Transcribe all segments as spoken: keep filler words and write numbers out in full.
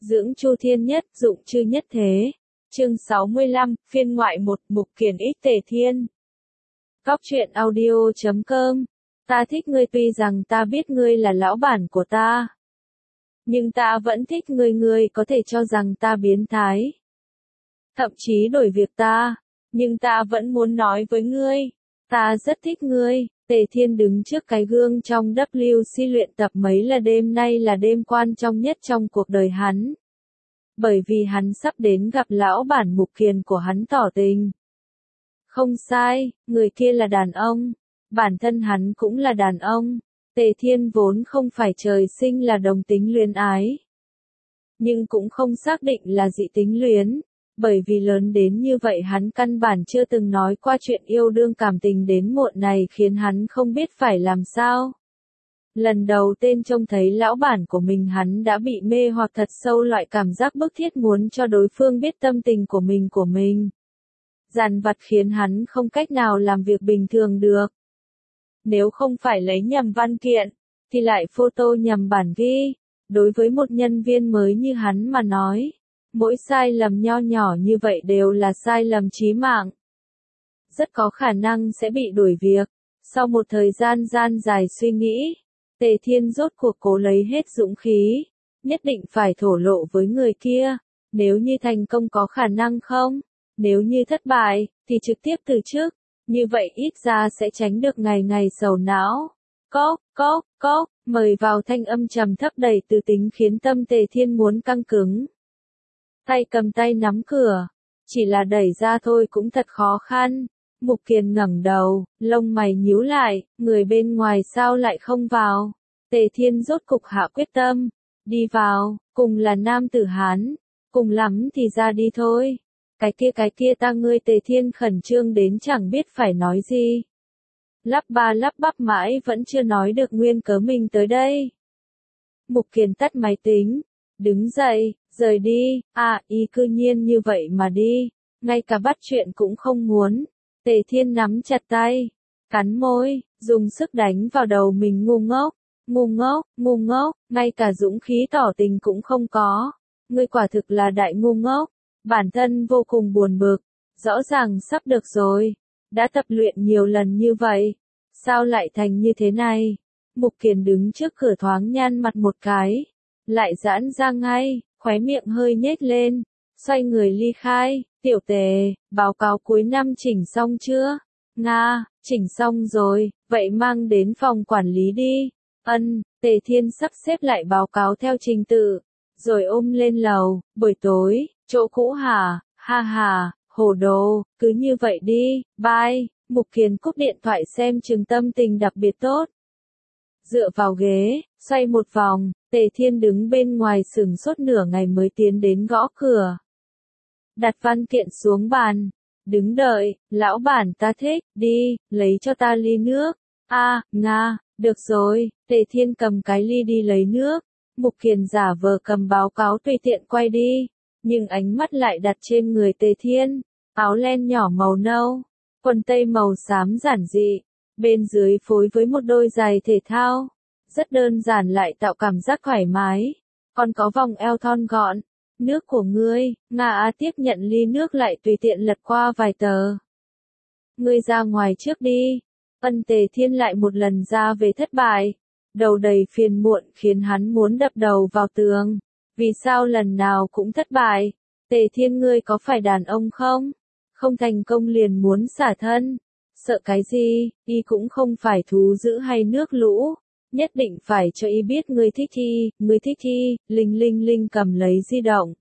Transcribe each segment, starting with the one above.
Dưỡng Chu Thiên Nhất, dụng chư nhất thế. Chương sáu mươi lăm, phiên ngoại một, Mục Kiền ích Tề Thiên. Góc truyện audio chấm com. Ta thích ngươi tuy rằng ta biết ngươi là lão bản của ta. Nhưng ta vẫn thích ngươi ngươi có thể cho rằng ta biến thái. Thậm chí đổi việc ta. Nhưng ta vẫn muốn nói với ngươi. Ta rất thích ngươi. Tề Thiên đứng trước cái gương trong W C luyện tập mấy là đêm nay là đêm quan trọng nhất trong cuộc đời hắn. Bởi vì hắn sắp đến gặp lão bản Mục Kiền của hắn tỏ tình. Không sai, người kia là đàn ông. Bản thân hắn cũng là đàn ông. Tề Thiên vốn không phải trời sinh là đồng tính luyến ái. Nhưng cũng không xác định là dị tính luyến. Bởi vì lớn đến như vậy hắn căn bản chưa từng nói qua chuyện yêu đương cảm tình đến muộn này khiến hắn không biết phải làm sao. Lần đầu tên trông thấy lão bản của mình hắn đã bị mê hoặc thật sâu loại cảm giác bức thiết muốn cho đối phương biết tâm tình của mình của mình. Dằn vặt khiến hắn không cách nào làm việc bình thường được. Nếu không phải lấy nhầm văn kiện, thì lại photo nhầm bản ghi. Đối với một nhân viên mới như hắn mà nói, mỗi sai lầm nho nhỏ như vậy đều là sai lầm chí mạng. Rất có khả năng sẽ bị đuổi việc. Sau một thời gian gian dài suy nghĩ, Tề Thiên rốt cuộc cố lấy hết dũng khí, nhất định phải thổ lộ với người kia. Nếu như thành công có khả năng không? Nếu như thất bại, thì trực tiếp từ chức. Như vậy ít ra sẽ tránh được ngày ngày sầu não. Cốc, cốc, cốc, mời vào thanh âm trầm thấp đầy từ tính khiến tâm Tề Thiên muốn căng cứng. Tay cầm tay nắm cửa, chỉ là đẩy ra thôi cũng thật khó khăn. Mục Kiền ngẩng đầu, lông mày nhíu lại, người bên ngoài sao lại không vào. Tề Thiên rốt cục hạ quyết tâm, đi vào, cùng là nam tử Hán, cùng lắm thì ra đi thôi. Cái kia cái kia ta ngươi Tề Thiên khẩn trương đến chẳng biết phải nói gì. Lắp ba lắp bắp mãi vẫn chưa nói được nguyên cớ mình tới đây. Mục Kiền tắt máy tính, đứng dậy, rời đi, à y cư nhiên như vậy mà đi, ngay cả bắt chuyện cũng không muốn. Tề Thiên nắm chặt tay, cắn môi, dùng sức đánh vào đầu mình ngu ngốc, ngu ngốc, ngu ngốc, ngay cả dũng khí tỏ tình cũng không có. Ngươi quả thực là đại ngu ngốc, bản thân vô cùng buồn bực, rõ ràng sắp được rồi, đã tập luyện nhiều lần như vậy, sao lại thành như thế này? Mục Kiền đứng trước cửa thoáng nhăn mặt một cái, lại giãn ra ngay, khóe miệng hơi nhếch lên, xoay người ly khai. Tiểu Tề, báo cáo cuối năm chỉnh xong chưa? Nga, chỉnh xong rồi, vậy mang đến phòng quản lý đi. Ân, Tề Thiên sắp xếp lại báo cáo theo trình tự, rồi ôm lên lầu. Buổi tối, chỗ cũ hả? Ha ha, hồ đồ, cứ như vậy đi, bye. Mục Kiền cúp điện thoại xem chừng tâm tình đặc biệt tốt. Dựa vào ghế, xoay một vòng, Tề Thiên đứng bên ngoài sửng sốt nửa ngày mới tiến đến gõ cửa. Đặt văn kiện xuống bàn, đứng đợi, lão bản ta thích, đi, lấy cho ta ly nước. A, à, Nga, được rồi, Tề Thiên cầm cái ly đi lấy nước. Mục Kiền giả vờ cầm báo cáo tùy tiện quay đi, nhưng ánh mắt lại đặt trên người Tề Thiên, áo len nhỏ màu nâu, quần tây màu xám giản dị, bên dưới phối với một đôi giày thể thao, rất đơn giản lại tạo cảm giác thoải mái, còn có vòng eo thon gọn. Nước của ngươi. Nga Á tiếp nhận ly nước lại tùy tiện lật qua vài tờ. Ngươi ra ngoài trước đi. Ân. Tề Thiên lại một lần ra về thất bại. Đầu đầy phiền muộn khiến hắn muốn đập đầu vào tường. Vì sao lần nào cũng thất bại? Tề Thiên ngươi có phải đàn ông không? Không thành công liền muốn xả thân. Sợ cái gì? Y cũng không phải thú dữ hay nước lũ. Nhất định phải cho y biết ngươi thích y, ngươi thích y. Linh Linh Linh cầm lấy di động.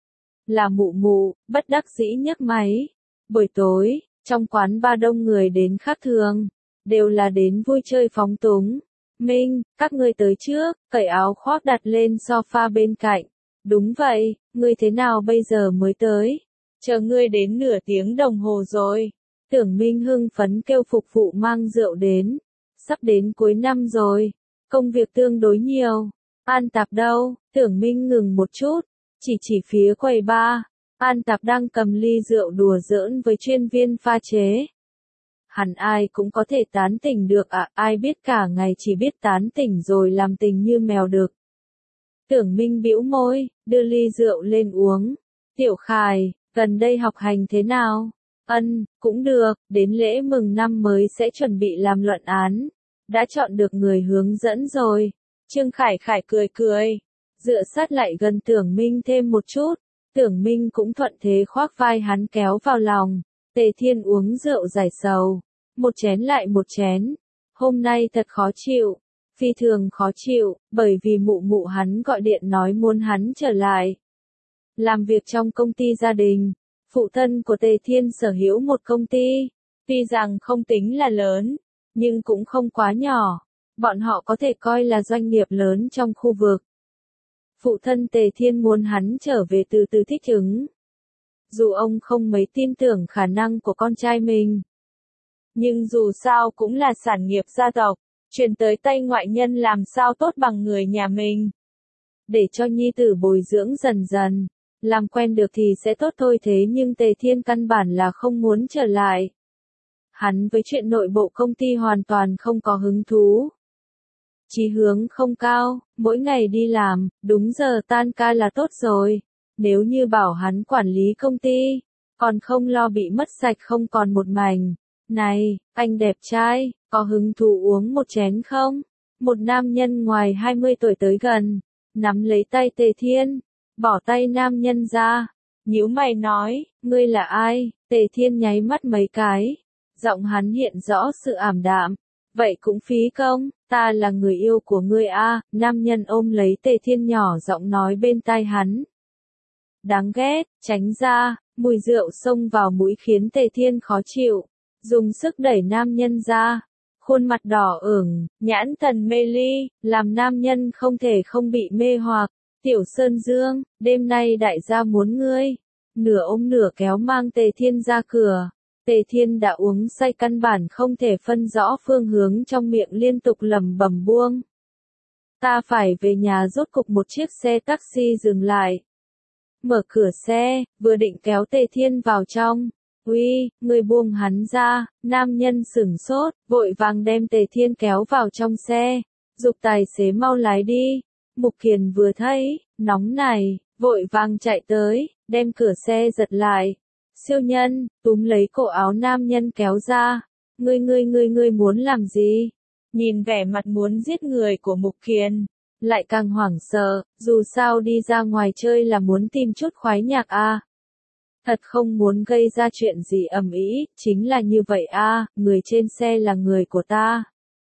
Là mụ mụ, bất đắc dĩ nhấc máy. Buổi tối, trong quán ba đông người đến khác thường, đều là đến vui chơi phóng túng. Minh, các ngươi tới trước, cởi áo khoác đặt lên sofa bên cạnh. Đúng vậy, ngươi thế nào bây giờ mới tới? Chờ ngươi đến nửa tiếng đồng hồ rồi. Tưởng Minh hưng phấn kêu phục vụ mang rượu đến. Sắp đến cuối năm rồi, công việc tương đối nhiều. An Tạp đâu? Tưởng Minh ngừng một chút, chỉ chỉ phía quầy bar. An Tạp đang cầm ly rượu đùa giỡn với chuyên viên pha chế. Hẳn ai cũng có thể tán tỉnh được à, ai biết cả ngày chỉ biết tán tỉnh rồi làm tình như mèo được. Tưởng Minh bĩu môi, đưa ly rượu lên uống. Tiểu Khải, gần đây học hành thế nào? Ân, cũng được, đến lễ mừng năm mới sẽ chuẩn bị làm luận án. Đã chọn được người hướng dẫn rồi. Trương Khải Khải cười cười, dựa sát lại gần Tưởng Minh thêm một chút. Tưởng Minh cũng thuận thế khoác vai hắn kéo vào lòng. Tề Thiên uống rượu giải sầu. Một chén lại một chén. Hôm nay thật khó chịu. Phi thường khó chịu, bởi vì mụ mụ hắn gọi điện nói muốn hắn trở lại. Làm việc trong công ty gia đình. Phụ thân của Tề Thiên sở hữu một công ty. Tuy rằng không tính là lớn, nhưng cũng không quá nhỏ. Bọn họ có thể coi là doanh nghiệp lớn trong khu vực. Phụ thân Tề Thiên muốn hắn trở về từ từ thích ứng. Dù ông không mấy tin tưởng khả năng của con trai mình. Nhưng dù sao cũng là sản nghiệp gia tộc, truyền tới tay ngoại nhân làm sao tốt bằng người nhà mình. Để cho nhi tử bồi dưỡng dần dần, làm quen được thì sẽ tốt thôi, thế nhưng Tề Thiên căn bản là không muốn trở lại. Hắn với chuyện nội bộ công ty hoàn toàn không có hứng thú. Chí hướng không cao, mỗi ngày đi làm, đúng giờ tan ca là tốt rồi. Nếu như bảo hắn quản lý công ty, còn không lo bị mất sạch không còn một mảnh. Này, anh đẹp trai, có hứng thú uống một chén không? Một nam nhân ngoài hai mươi tuổi tới gần, nắm lấy tay Tề Thiên, bỏ tay nam nhân ra, nhíu mày nói, ngươi là ai? Tề Thiên nháy mắt mấy cái, giọng hắn hiện rõ sự ảm đạm. Vậy cũng phí công, ta là người yêu của ngươi a. Nam nhân ôm lấy Tề Thiên nhỏ giọng nói bên tai hắn. Đáng ghét, tránh ra, mùi rượu xông vào mũi khiến Tề Thiên khó chịu, dùng sức đẩy nam nhân ra. Khuôn mặt đỏ ửng, nhãn thần mê ly, làm nam nhân không thể không bị mê hoặc. Tiểu Sơn Dương, đêm nay đại gia muốn ngươi. Nửa ôm nửa kéo mang Tề Thiên ra cửa. Tề Thiên đã uống say căn bản không thể phân rõ phương hướng, trong miệng liên tục lẩm bẩm buông. Ta phải về nhà. Rốt cục một chiếc xe taxi dừng lại. Mở cửa xe, vừa định kéo Tề Thiên vào trong. Uy, người buông hắn ra. Nam nhân sửng sốt, vội vàng đem Tề Thiên kéo vào trong xe. Giục tài xế mau lái đi. Mục Kiền vừa thấy, nóng này, vội vàng chạy tới, đem cửa xe giật lại. Siêu nhân, túm lấy cổ áo nam nhân kéo ra. Ngươi ngươi ngươi ngươi muốn làm gì? Nhìn vẻ mặt muốn giết người của Mục Kiền, lại càng hoảng sợ, dù sao đi ra ngoài chơi là muốn tìm chút khoái nhạc a. À. Thật không muốn gây ra chuyện gì ầm ĩ, chính là như vậy a, à, người trên xe là người của ta.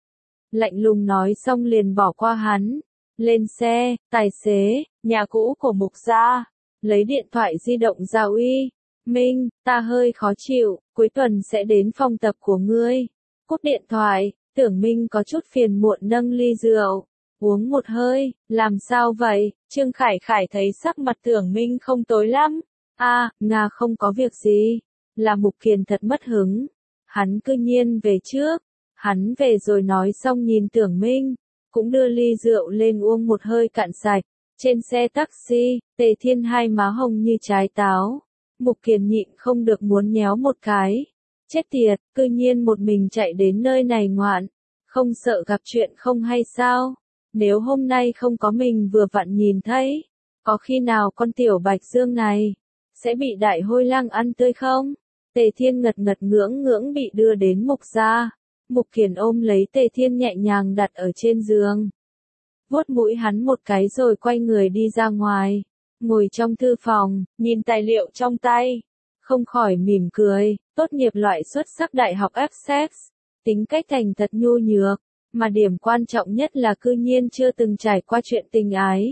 Lạnh lùng nói xong liền bỏ qua hắn. Lên xe, tài xế, nhà cũ của Mục gia, lấy điện thoại di động ra. Uy, Minh, ta hơi khó chịu, cuối tuần sẽ đến phòng tập của ngươi. Cúp điện thoại, Tưởng Minh có chút phiền muộn nâng ly rượu, uống một hơi, làm sao vậy? Trương Khải Khải thấy sắc mặt Tưởng Minh không tối lắm. A, à, Nga không có việc gì, là Mục Kiền thật mất hứng. Hắn cư nhiên về trước, hắn về rồi nói xong nhìn Tưởng Minh, cũng đưa ly rượu lên uống một hơi cạn sạch. Trên xe taxi, Tề Thiên hai má hồng như trái táo. Mục Kiền nhịn không được muốn nhéo một cái. Chết tiệt, cư nhiên một mình chạy đến nơi này ngoạn. Không sợ gặp chuyện không hay sao? Nếu hôm nay không có mình vừa vặn nhìn thấy, có khi nào con tiểu Bạch Dương này sẽ bị đại hôi lang ăn tươi không? Tề Thiên ngật ngật ngưỡng ngưỡng bị đưa đến Mục gia. Mục Kiền ôm lấy Tề Thiên nhẹ nhàng đặt ở trên giường. Vuốt mũi hắn một cái rồi quay người đi ra ngoài. Ngồi trong thư phòng, nhìn tài liệu trong tay. Không khỏi mỉm cười, tốt nghiệp loại xuất sắc đại học Essex. Tính cách thành thật nhu nhược, mà điểm quan trọng nhất là cư nhiên chưa từng trải qua chuyện tình ái.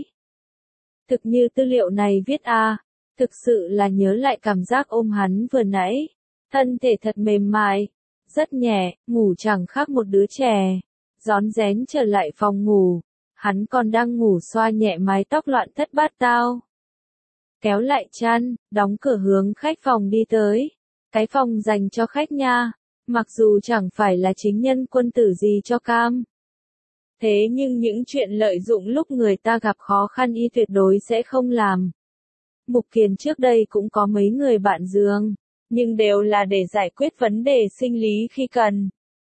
Thực như tư liệu này viết a, à, thực sự là nhớ lại cảm giác ôm hắn vừa nãy. Thân thể thật mềm mại, rất nhẹ, ngủ chẳng khác một đứa trẻ. Rón rén trở lại phòng ngủ, hắn còn đang ngủ xoa nhẹ mái tóc loạn thất bát tao. Kéo lại chăn, đóng cửa hướng khách phòng đi tới. Cái phòng dành cho khách nha, mặc dù chẳng phải là chính nhân quân tử gì cho cam. Thế nhưng những chuyện lợi dụng lúc người ta gặp khó khăn y tuyệt đối sẽ không làm. Mục Kiền trước đây cũng có mấy người bạn giường, nhưng đều là để giải quyết vấn đề sinh lý khi cần.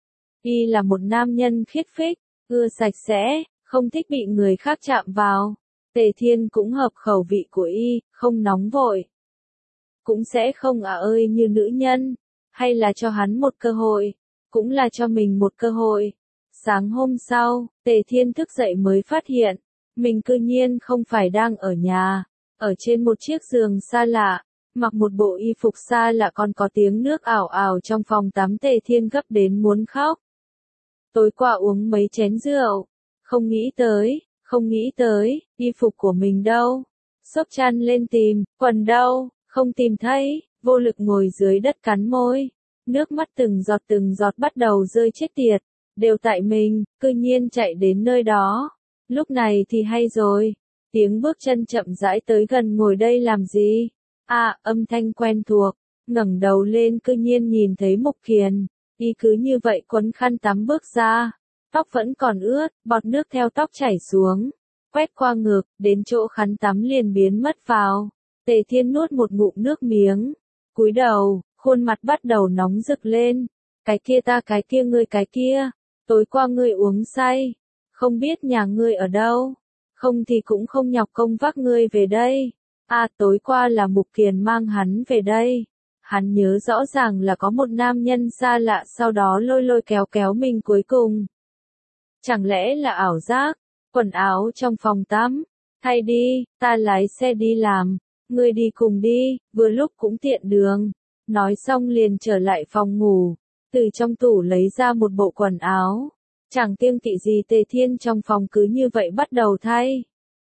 Y là một nam nhân khiết phích, ưa sạch sẽ, không thích bị người khác chạm vào. Tề Thiên cũng hợp khẩu vị của y, không nóng vội. Cũng sẽ không à ơi như nữ nhân, hay là cho hắn một cơ hội, cũng là cho mình một cơ hội. Sáng hôm sau, Tề Thiên thức dậy mới phát hiện, mình cư nhiên không phải đang ở nhà, ở trên một chiếc giường xa lạ, mặc một bộ y phục xa lạ còn có tiếng nước ảo ảo trong phòng tắm. Tề Thiên gấp đến muốn khóc. Tối qua uống mấy chén rượu, không nghĩ tới, không nghĩ tới, y phục của mình đâu? Xốc chăn lên tìm, quần đâu? Không tìm thấy, vô lực ngồi dưới đất cắn môi. Nước mắt từng giọt từng giọt bắt đầu rơi chết tiệt, đều tại mình, cư nhiên chạy đến nơi đó. Lúc này thì hay rồi, tiếng bước chân chậm rãi tới gần. Ngồi đây làm gì? À, âm thanh quen thuộc, ngẩng đầu lên cư nhiên nhìn thấy Mục Kiền, y cứ như vậy quấn khăn tắm bước ra, tóc vẫn còn ướt, bọt nước theo tóc chảy xuống, quét qua ngực, đến chỗ khăn tắm liền biến mất vào. Tề Thiên nuốt một ngụm nước miếng, cúi đầu, khuôn mặt bắt đầu nóng rực lên. Cái kia ta cái kia ngươi cái kia, tối qua ngươi uống say, không biết nhà ngươi ở đâu, không thì cũng không nhọc công vác ngươi về đây. À, tối qua là Mục Kiền mang hắn về đây. Hắn nhớ rõ ràng là có một nam nhân xa lạ sau đó lôi lôi kéo kéo mình cuối cùng. Chẳng lẽ là ảo giác? Quần áo trong phòng tắm, thay đi, ta lái xe đi làm, ngươi đi cùng đi, vừa lúc cũng tiện đường. Nói xong liền trở lại phòng ngủ, từ trong tủ lấy ra một bộ quần áo. Chẳng kiêng kỵ gì Tề Thiên trong phòng cứ như vậy bắt đầu thay.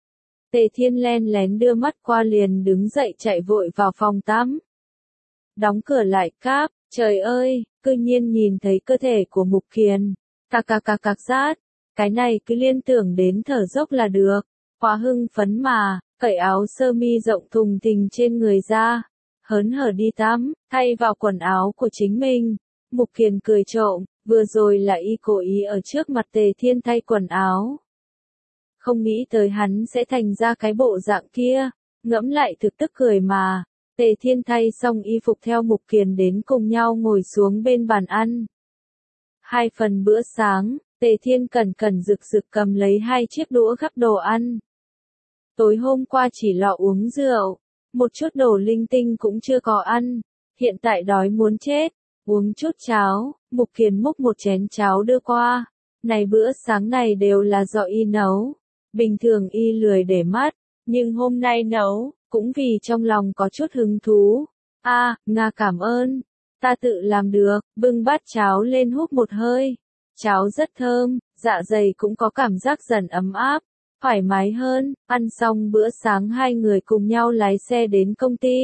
Tề Thiên len lén đưa mắt qua liền đứng dậy chạy vội vào phòng tắm. Đóng cửa lại cáp, trời ơi, cư nhiên nhìn thấy cơ thể của Mục Kiền. Cạc cạc cạc cạc rát, cái này cứ liên tưởng đến thở dốc là được. Quá hưng phấn mà, cởi áo sơ mi rộng thùng thình trên người ra, hớn hở đi tắm, thay vào quần áo của chính mình. Mục Kiền cười trộm, vừa rồi là y cố ý ở trước mặt Tề Thiên thay quần áo. Không nghĩ tới hắn sẽ thành ra cái bộ dạng kia, ngẫm lại thực tức cười mà. Tề Thiên thay xong y phục theo Mục Kiền đến cùng nhau ngồi xuống bên bàn ăn. Hai phần bữa sáng, Tề Thiên cẩn cẩn rực rực cầm lấy hai chiếc đũa gắp đồ ăn. Tối hôm qua chỉ lọ uống rượu, một chút đồ linh tinh cũng chưa có ăn, hiện tại đói muốn chết, uống chút cháo. Mục Kiền múc một chén cháo đưa qua. Này bữa sáng này đều là do y nấu, bình thường y lười để mắt, nhưng hôm nay nấu, cũng vì trong lòng có chút hứng thú. A, à, Nga cảm ơn, ta tự làm được. Bưng bát cháo lên húp một hơi, cháo rất thơm, dạ dày cũng có cảm giác dần ấm áp, thoải mái hơn. Ăn xong bữa sáng hai người cùng nhau lái xe đến công ty.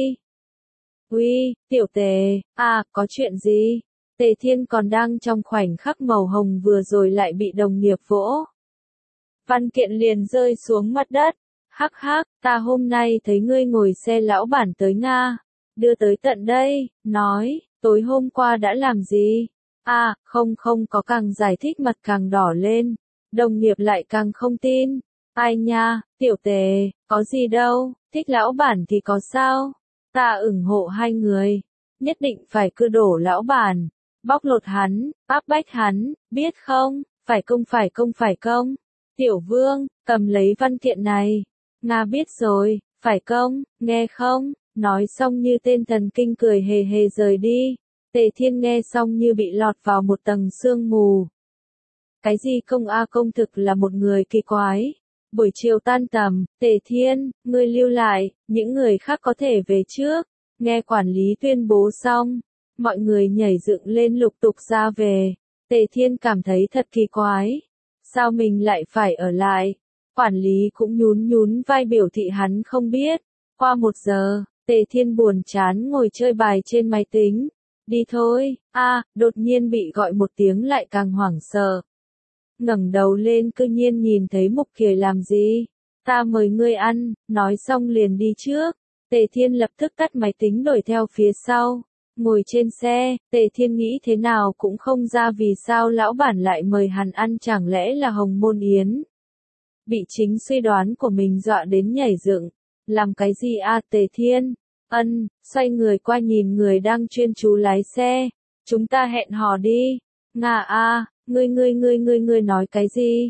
Uy, tiểu Tề, à, có chuyện gì? Tề Thiên còn đang trong khoảnh khắc màu hồng vừa rồi lại bị đồng nghiệp vỗ. Văn kiện liền rơi xuống mặt đất. Hắc hắc, ta hôm nay thấy ngươi ngồi xe lão bản tới Nga, đưa tới tận đây, nói, tối hôm qua đã làm gì? À, không không có, càng giải thích mặt càng đỏ lên, đồng nghiệp lại càng không tin. Ai nha, tiểu Tề, có gì đâu, thích lão bản thì có sao? Ta ủng hộ hai người, nhất định phải cưa đổ lão bản, bóc lột hắn, áp bách hắn, biết không? Phải công phải công phải công. Tiểu Vương, cầm lấy văn kiện này. Nga biết rồi, phải công, nghe không? Nói xong như tên thần kinh cười hề hề rời đi. Tề Thiên nghe xong như bị lọt vào một tầng sương mù. Cái gì công a công thực là một người kỳ quái. Buổi chiều tan tầm, Tề Thiên, ngươi lưu lại, những người khác có thể về trước. Nghe quản lý tuyên bố xong, mọi người nhảy dựng lên lục tục ra về. Tề Thiên cảm thấy thật kỳ quái. Sao mình lại phải ở lại? Quản lý cũng nhún nhún vai biểu thị hắn không biết. Qua một giờ, Tề Thiên buồn chán ngồi chơi bài trên máy tính. Đi thôi. A, à, đột nhiên bị gọi một tiếng lại càng hoảng sợ. Ngẩng đầu lên cư nhiên nhìn thấy Mục Kiền. Làm gì? Ta mời ngươi ăn, nói xong liền đi trước. Tề Thiên lập tức tắt máy tính đuổi theo phía sau. Ngồi trên xe, Tề Thiên nghĩ thế nào cũng không ra vì sao lão bản lại mời hắn ăn, chẳng lẽ là Hồng Môn Yến. Bị chính suy đoán của mình dọa đến nhảy dựng. Làm cái gì a à, Tề Thiên? Ân, xoay người qua nhìn người đang chuyên chú lái xe. Chúng ta hẹn hò đi. Nga a, à, ngươi ngươi ngươi ngươi ngươi nói cái gì?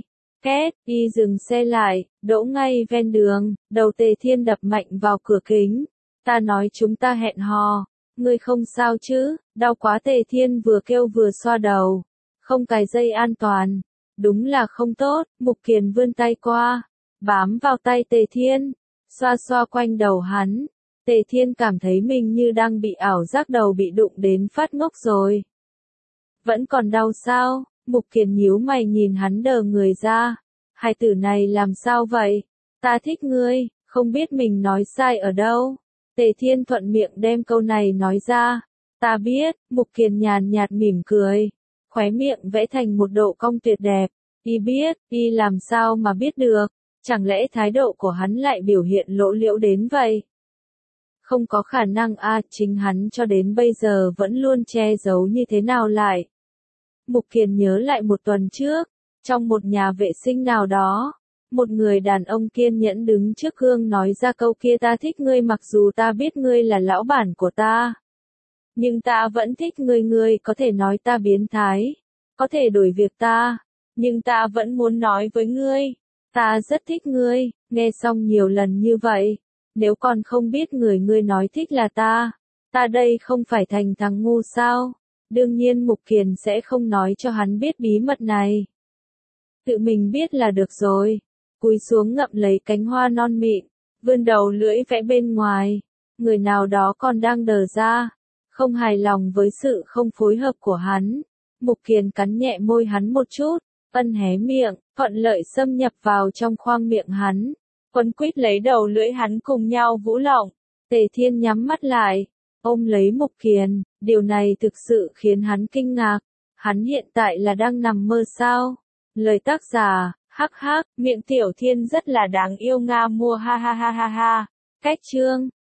Két, y dừng xe lại, đỗ ngay ven đường, đầu Tề Thiên đập mạnh vào cửa kính. Ta nói chúng ta hẹn hò, ngươi không sao chứ, đau quá. Tề Thiên vừa kêu vừa xoa đầu, không cài dây an toàn, đúng là không tốt. Mục Kiền vươn tay qua, bám vào tay Tề Thiên, xoa xoa quanh đầu hắn. Tề Thiên cảm thấy mình như đang bị ảo giác, đầu bị đụng đến phát ngốc rồi. Vẫn còn đau sao? Mục Kiền nhíu mày nhìn hắn đờ người ra. Hai tử này làm sao vậy? Ta thích ngươi, không biết mình nói sai ở đâu. Tề Thiên thuận miệng đem câu này nói ra. Ta biết. Mục Kiền nhàn nhạt mỉm cười, khóe miệng vẽ thành một độ cong tuyệt đẹp. Y biết, y làm sao mà biết được? Chẳng lẽ thái độ của hắn lại biểu hiện lộ liễu đến vậy? Không có khả năng a, à, chính hắn cho đến bây giờ vẫn luôn che giấu như thế nào lại. Mục Kiền nhớ lại một tuần trước, trong một nhà vệ sinh nào đó, một người đàn ông kiên nhẫn đứng trước gương nói ra câu kia: ta thích ngươi mặc dù ta biết ngươi là lão bản của ta. Nhưng ta vẫn thích ngươi, ngươi có thể nói ta biến thái, có thể đuổi việc ta, nhưng ta vẫn muốn nói với ngươi, ta rất thích ngươi. Nghe xong nhiều lần như vậy, nếu còn không biết người ngươi nói thích là ta, ta đây không phải thành thằng ngu sao? Đương nhiên Mục Kiền sẽ không nói cho hắn biết bí mật này. Tự mình biết là được rồi. Cúi xuống ngậm lấy cánh hoa non mịn, vươn đầu lưỡi vẽ bên ngoài. Người nào đó còn đang đờ ra, không hài lòng với sự không phối hợp của hắn. Mục Kiền cắn nhẹ môi hắn một chút, ân hé miệng, thuận lợi xâm nhập vào trong khoang miệng hắn, quấn quýt lấy đầu lưỡi hắn cùng nhau vũ lộng. Tề Thiên nhắm mắt lại, ôm lấy Mục Kiền, điều này thực sự khiến hắn kinh ngạc. Hắn hiện tại là đang nằm mơ sao? Lời tác giả, hắc hắc, miệng Tiểu Thiên rất là đáng yêu nga mua ha ha ha ha ha. Cách chương